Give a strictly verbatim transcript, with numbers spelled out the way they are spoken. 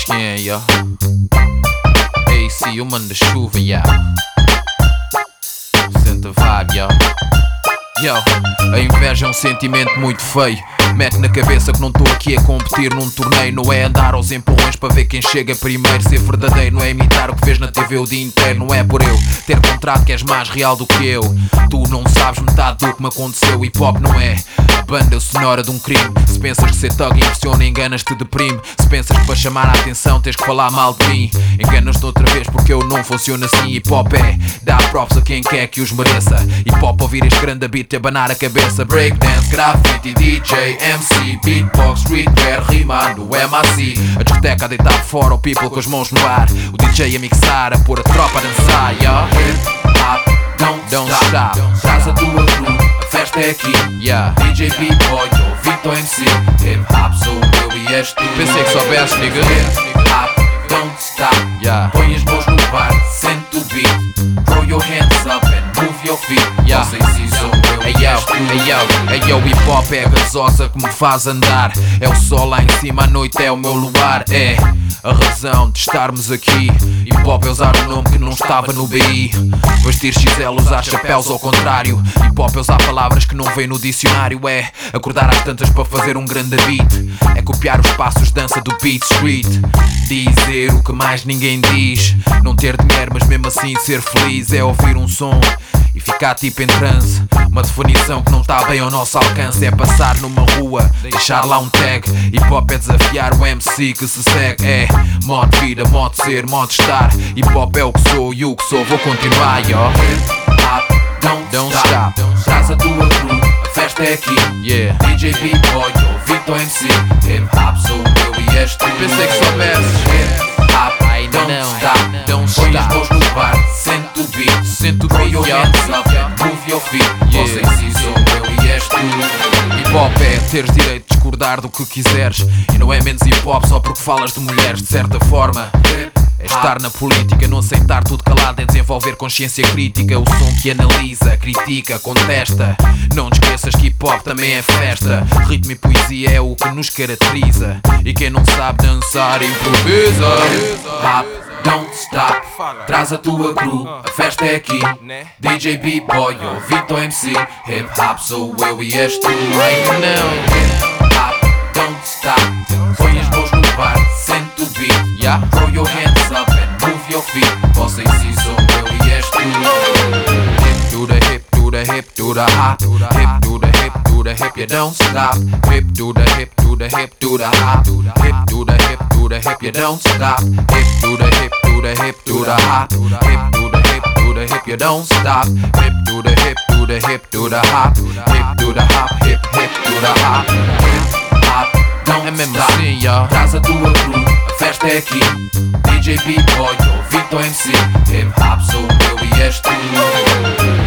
quem é, yo? A C, o mano da chuva, ya. Senta vibe, yo. Yo, a inveja é um sentimento muito feio. Mete na cabeça que não estou aqui a competir num torneio. Não é andar aos empurrões para ver quem chega primeiro. Ser verdadeiro não é imitar o que vês na T V o dia inteiro. Não é por eu ter contrato que és mais real do que eu. Tu não sabes metade do que me aconteceu. Hip hop não é a banda sonora de um crime. Se pensas que ser thug impressiona, enganas-te, deprime. Se pensas que para chamar a atenção tens que falar mal de mim, enganas-te outra vez porque eu não funciono assim. Hip hop é dar props a quem quer que os mereça. Hip hop ouvir este grande beat e abanar a cabeça. Breakdance, grafite, D J, M C, beatbox, streetwear, rima no M A C. A discoteca a deitar fora o people com as mãos no ar. O D J a mixar, a pôr a tropa a dançar, yeah. Hip hop, don't, don't stop, stop. Traz a tua crew, a festa é aqui, yeah. D J, B-boy, ou Vitor M C. Hip hop sou eu e és tu. Pensei que soubesse, nigga. Hip hop, don't stop, yeah. Põe as mãos no bar, sente o beat. Throw your hands up and move your feet, yeah. Não sei se sou eu. Hey yo, hey yo, hey yo, hip hop é a gasosa que me faz andar. É o sol lá em cima, a noite é o meu luar. É a razão de estarmos aqui. Hip hop é usar um nome que não estava no B I. Vestir X L, usar chapéus ao contrário. Hip hop é usar palavras que não vêm no dicionário. É acordar às tantas para fazer um grande beat. É copiar os passos de dança do Beat Street. Dizer o que mais ninguém diz. Não ter dinheiro mas mesmo assim ser feliz. É ouvir um som e ficar tipo em transe. Uma definição que não está bem ao nosso alcance. É passar numa rua, deixar lá um tag. Hip hop é desafiar o M C que se segue. É modo vida, modo ser, modo estar. Hip hop é o que sou e o que sou, vou continuar, yo. Hip hop, don't, don't stop, stop. Traz a tua crew, a festa é aqui, yeah. D J, B-boy, ou Vitor M C. Hip hop sou eu e és tu. Pensei que soubesses. Hip hop, I don't não, stop, don't stop. Põe as mãos no bar, sente o beat. Sente o beat, yo. Move your feet, yeah. Não sei se sou eu e és tu. Hip hop é teres direito de discordar do que quiseres. E não é menos hip hop só porque falas de mulheres. De certa forma é estar na política, não aceitar tudo calado. É desenvolver consciência crítica. O som que analisa, critica, contesta. Não te esqueças que hip hop também é festa. Ritmo e poesia é o que nos caracteriza. E quem não sabe dançar improvisa. Hip don't stop, traz a tua crew, a festa é aqui. D J, B-boy, ou Vitor M C. Hip hop sou eu e és tu. Ainda não. Hip hop, don't stop. Põe as mãos no bar, sente o beat, yeah. Throw your hands up and move your feet. Vocês sim sou eu e és tu. Hip to the hip, to the hip, to the hop. Hip to the hip, to the hip, you don't stop. Hip to the hip, to the hip, to the hop. Hip to the hip, to the hip, you don't stop. Hip to the hip, to the hip, to the hop. Hip to the hip, to the hip, you don't stop. Hip to the hip, to the hip, to the hop. Hip to the hop, hip, hip to the hop. Hip hop, don't é mesmo stop. Assim, yo. Traz a tua crew, a festa é aqui. D J, B-boy, ou Vitor M C. Hip hop sou eu e és tu.